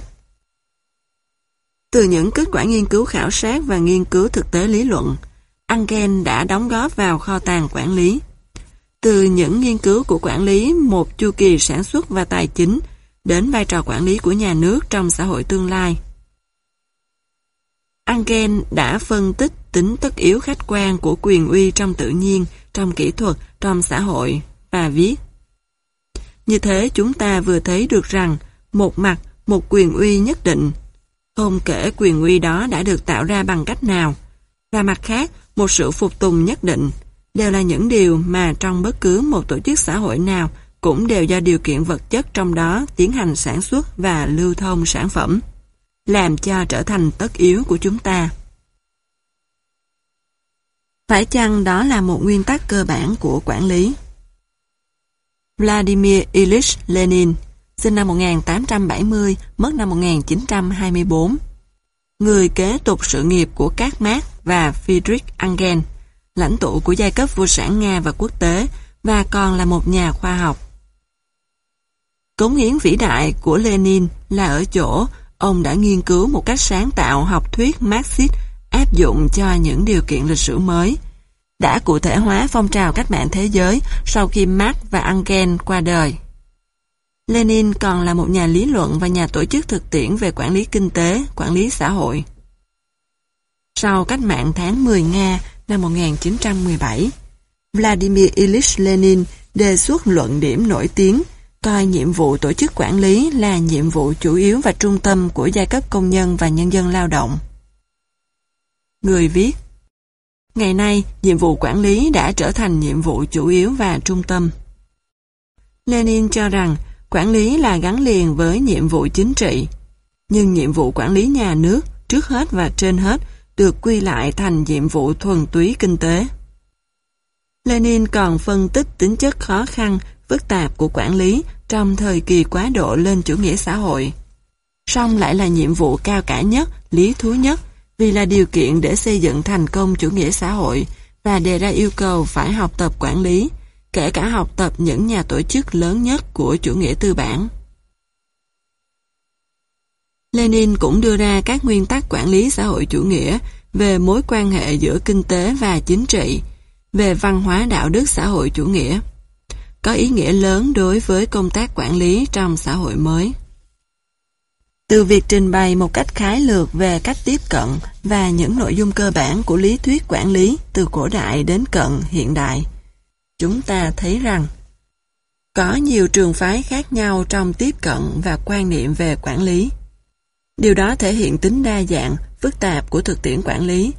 Từ những kết quả nghiên cứu khảo sát và nghiên cứu thực tế lý luận, Engels đã đóng góp vào kho tàng quản lý. Từ những nghiên cứu của quản lý một chu kỳ sản xuất và tài chính đến vai trò quản lý của nhà nước trong xã hội tương lai. Engels đã phân tích tính tất yếu khách quan của quyền uy trong tự nhiên, trong kỹ thuật, trong xã hội và viết. Như thế chúng ta vừa thấy được rằng một mặt, một quyền uy nhất định, không kể quyền uy đó đã được tạo ra bằng cách nào, và mặt khác, một sự phục tùng nhất định, đều là những điều mà trong bất cứ một tổ chức xã hội nào cũng đều do điều kiện vật chất trong đó tiến hành sản xuất và lưu thông sản phẩm, làm cho trở thành tất yếu của chúng ta. Phải chăng đó là một nguyên tắc cơ bản của quản lý? Vladimir Ilyich Lenin, sinh năm một nghìn tám trăm bảy mươi, mất năm một nghìn chín trăm hai mươi bốn, người kế tục sự nghiệp của các Mác và Friedrich Engels, lãnh tụ của giai cấp vô sản Nga và quốc tế, và còn là một nhà khoa học. Cống hiến vĩ đại của Lenin là ở chỗ ông đã nghiên cứu một cách sáng tạo học thuyết Marxist áp dụng cho những điều kiện lịch sử mới, đã cụ thể hóa phong trào cách mạng thế giới sau khi Marx và Engels qua đời. Lenin còn là một nhà lý luận và nhà tổ chức thực tiễn về quản lý kinh tế, quản lý xã hội. Sau cách mạng tháng mười Nga năm một nghìn chín trăm mười bảy, Vladimir Ilyich Lenin đề xuất luận điểm nổi tiếng, coi nhiệm vụ tổ chức quản lý là nhiệm vụ chủ yếu và trung tâm của giai cấp công nhân và nhân dân lao động. Người viết: ngày nay, nhiệm vụ quản lý đã trở thành nhiệm vụ chủ yếu và trung tâm. Lenin cho rằng, Quản lý là gắn liền với nhiệm vụ chính trị, nhưng nhiệm vụ quản lý nhà nước trước hết và trên hết được quy lại thành nhiệm vụ thuần túy kinh tế. Lenin còn phân tích tính chất khó khăn, phức tạp của quản lý trong thời kỳ quá độ lên chủ nghĩa xã hội. Song lại là nhiệm vụ cao cả nhất, lý thú nhất, vì là điều kiện để xây dựng thành công chủ nghĩa xã hội và đề ra yêu cầu phải học tập quản lý, kể cả học tập những nhà tổ chức lớn nhất của chủ nghĩa tư bản. Lenin cũng đưa ra các nguyên tắc quản lý xã hội chủ nghĩa về mối quan hệ giữa kinh tế và chính trị, về văn hóa đạo đức xã hội chủ nghĩa, có ý nghĩa lớn đối với công tác quản lý trong xã hội mới. Từ việc trình bày một cách khái lược về cách tiếp cận và những nội dung cơ bản của lý thuyết quản lý từ cổ đại đến cận hiện đại, chúng ta thấy rằng có nhiều trường phái khác nhau trong tiếp cận và quan niệm về quản lý. Điều đó thể hiện tính đa dạng, phức tạp của thực tiễn quản lý,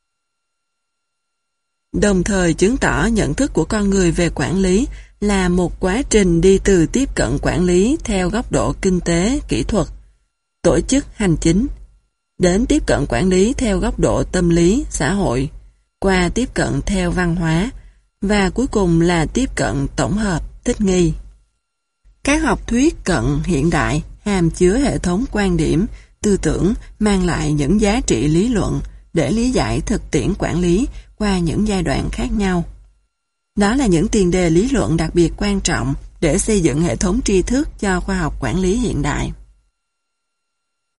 đồng thời chứng tỏ nhận thức của con người về quản lý là một quá trình đi từ tiếp cận quản lý theo góc độ kinh tế, kỹ thuật, tổ chức, hành chính, đến tiếp cận quản lý theo góc độ tâm lý, xã hội, qua tiếp cận theo văn hóa, và cuối cùng là tiếp cận tổng hợp, thích nghi. Các học thuyết cận hiện đại hàm chứa hệ thống quan điểm, tư tưởng mang lại những giá trị lý luận để lý giải thực tiễn quản lý qua những giai đoạn khác nhau. Đó là những tiền đề lý luận đặc biệt quan trọng để xây dựng hệ thống tri thức cho khoa học quản lý hiện đại.